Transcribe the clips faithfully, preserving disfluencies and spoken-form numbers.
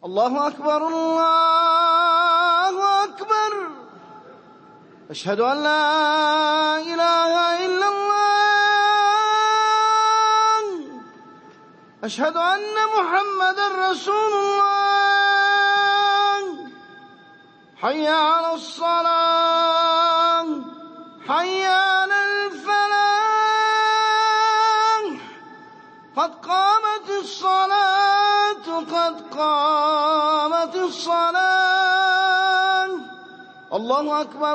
الله أكبر الله أكبر. أشهد أن لا إله إلا الله. أشهد أن محمدا رسول الله. حي على الصلاة حي على الفلاح. قد قامت الصلاة قد قامت الصلاة. الله أكبر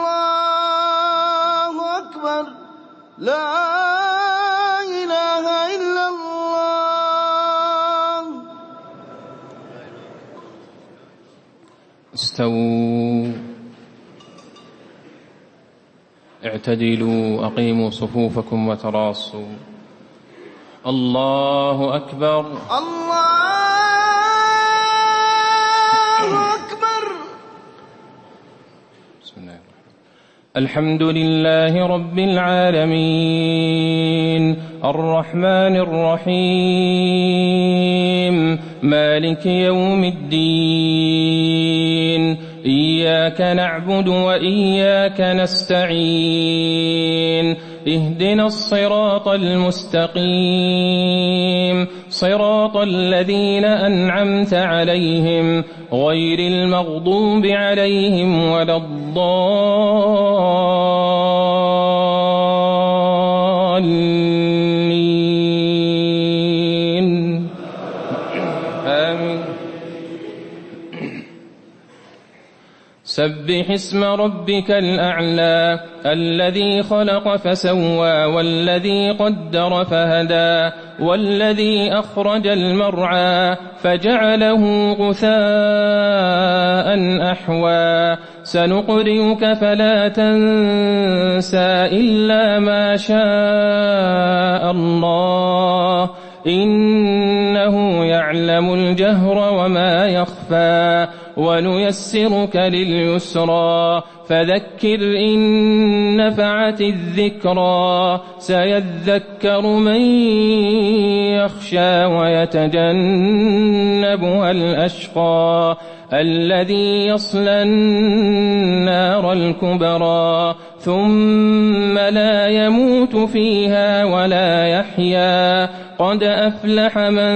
الله أكبر. لا إله إلا الله. استووا، اعتدلوا، أقيموا صفوفكم وتراصوا. الله أكبر الله أكبر. بسم الله الرحمن الرحيم. الحمد لله رب العالمين الرحمن الرحيم مالك يوم الدين. إياك نعبد وإياك نستعين. اهدنا الصراط المستقيم صراط الذين أنعمت عليهم غير المغضوب عليهم ولا الضالين. آمين. سبح اسم ربك الأعلى الذي خلق فسوى والذي قدر فهدى والذي أخرج المرعى فجعله غثاء أحوى. سنقرئك فلا تنسى إلا ما شاء الله إنه يعلم الجهر وما يخفى. ونيسرك لليسرى فذكر إن نفعت الذكرى. سيذكر من يخشى ويتجنبها الأشقى الذي يصلى النار الكبرى ثم لا يموت فيها ولا يحيا. قد أفلح من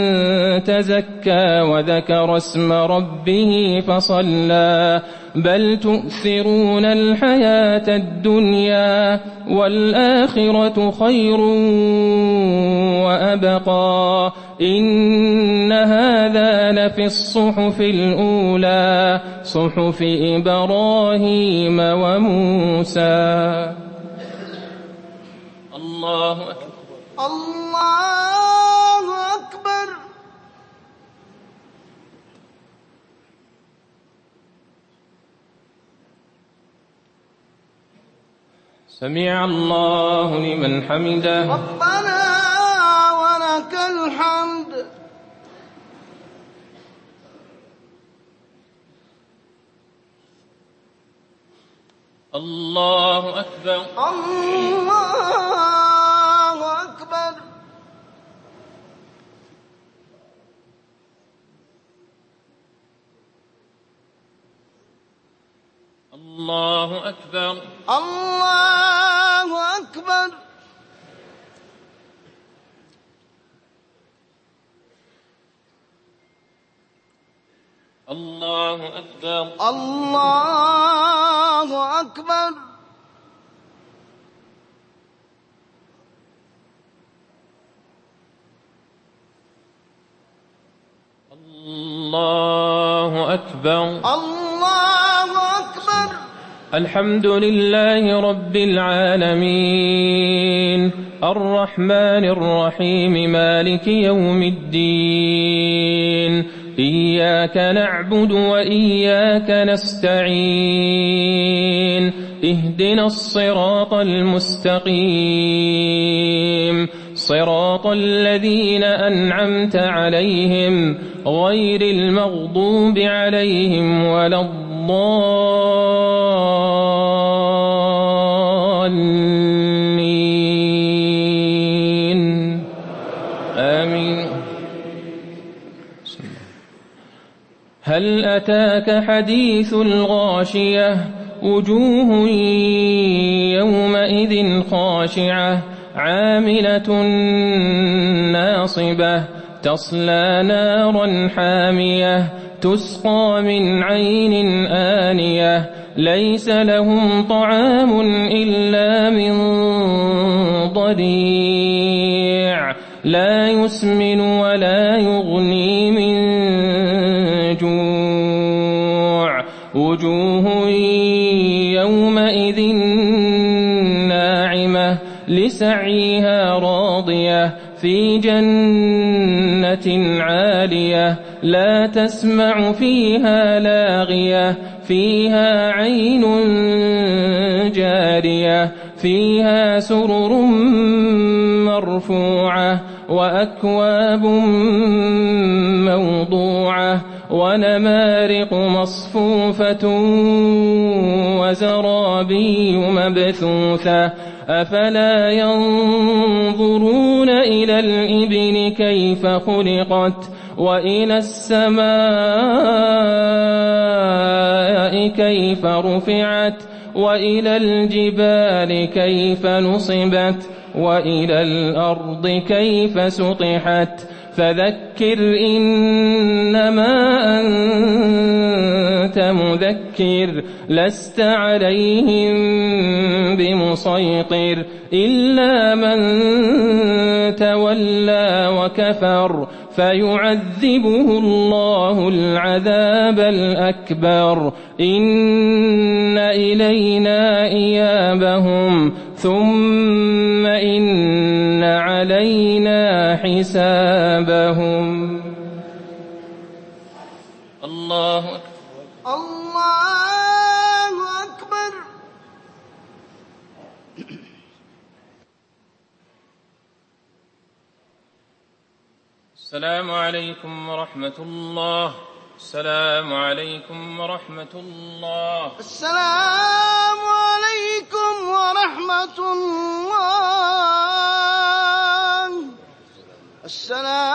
تزكى وذكر اسم ربه فصلى. بل تؤثرون الحياة الدنيا والآخرة خير وأبقى. إن هذا لفي الصحف الأولى صحف إبراهيم وموسى. الله أكبر الله أكبر. سمع الله لمن حمده. ربنا ولك الحمد. الله أكبر الله أكبر. الله أكبر الله أكبر. الله أكبر الله أكبر. الله أكبر الله أكبر. الحمد لله رب العالمين الرحمن الرحيم مالك يوم الدين. إياك نعبد وإياك نستعين. اهدنا الصراط المستقيم صراط الذين أنعمت عليهم غير المغضوب عليهم ولا الضالين. آمين. هل أتاك حديث الغاشية وجوه يومئذ خاشعة عاملة ناصبة تصلى نارا حامية تسقى من عين آنية ليس لهم طعام إلا من ضريع لا يسمن ولا يغني من جوع وجوه يومئذ ناعمة لسعيها راضية في جنة عالية لا تسمع فيها لاغية فيها عين جارية فيها سرر مرفوعة وأكواب موضوعة ونمارق مصفوفة وزرابي مبثوثة أفلا ينظرون إلى الإبل كيف خلقت وإلى السماء كيف رفعت وإلى الجبال كيف نصبت وإلى الأرض كيف سطحت فذكر إنما أنت مذكر لست عليهم بمسيطر إلا من تولى وكفر فيعذبه الله العذاب الأكبر إن إلينا إيابهم ثم إن علينا حسابهم. الله أكبر. الله أكبر. السلام عليكم ورحمة الله. السلام عليكم ورحمة الله. السلام عليكم ورحمة الله. السلام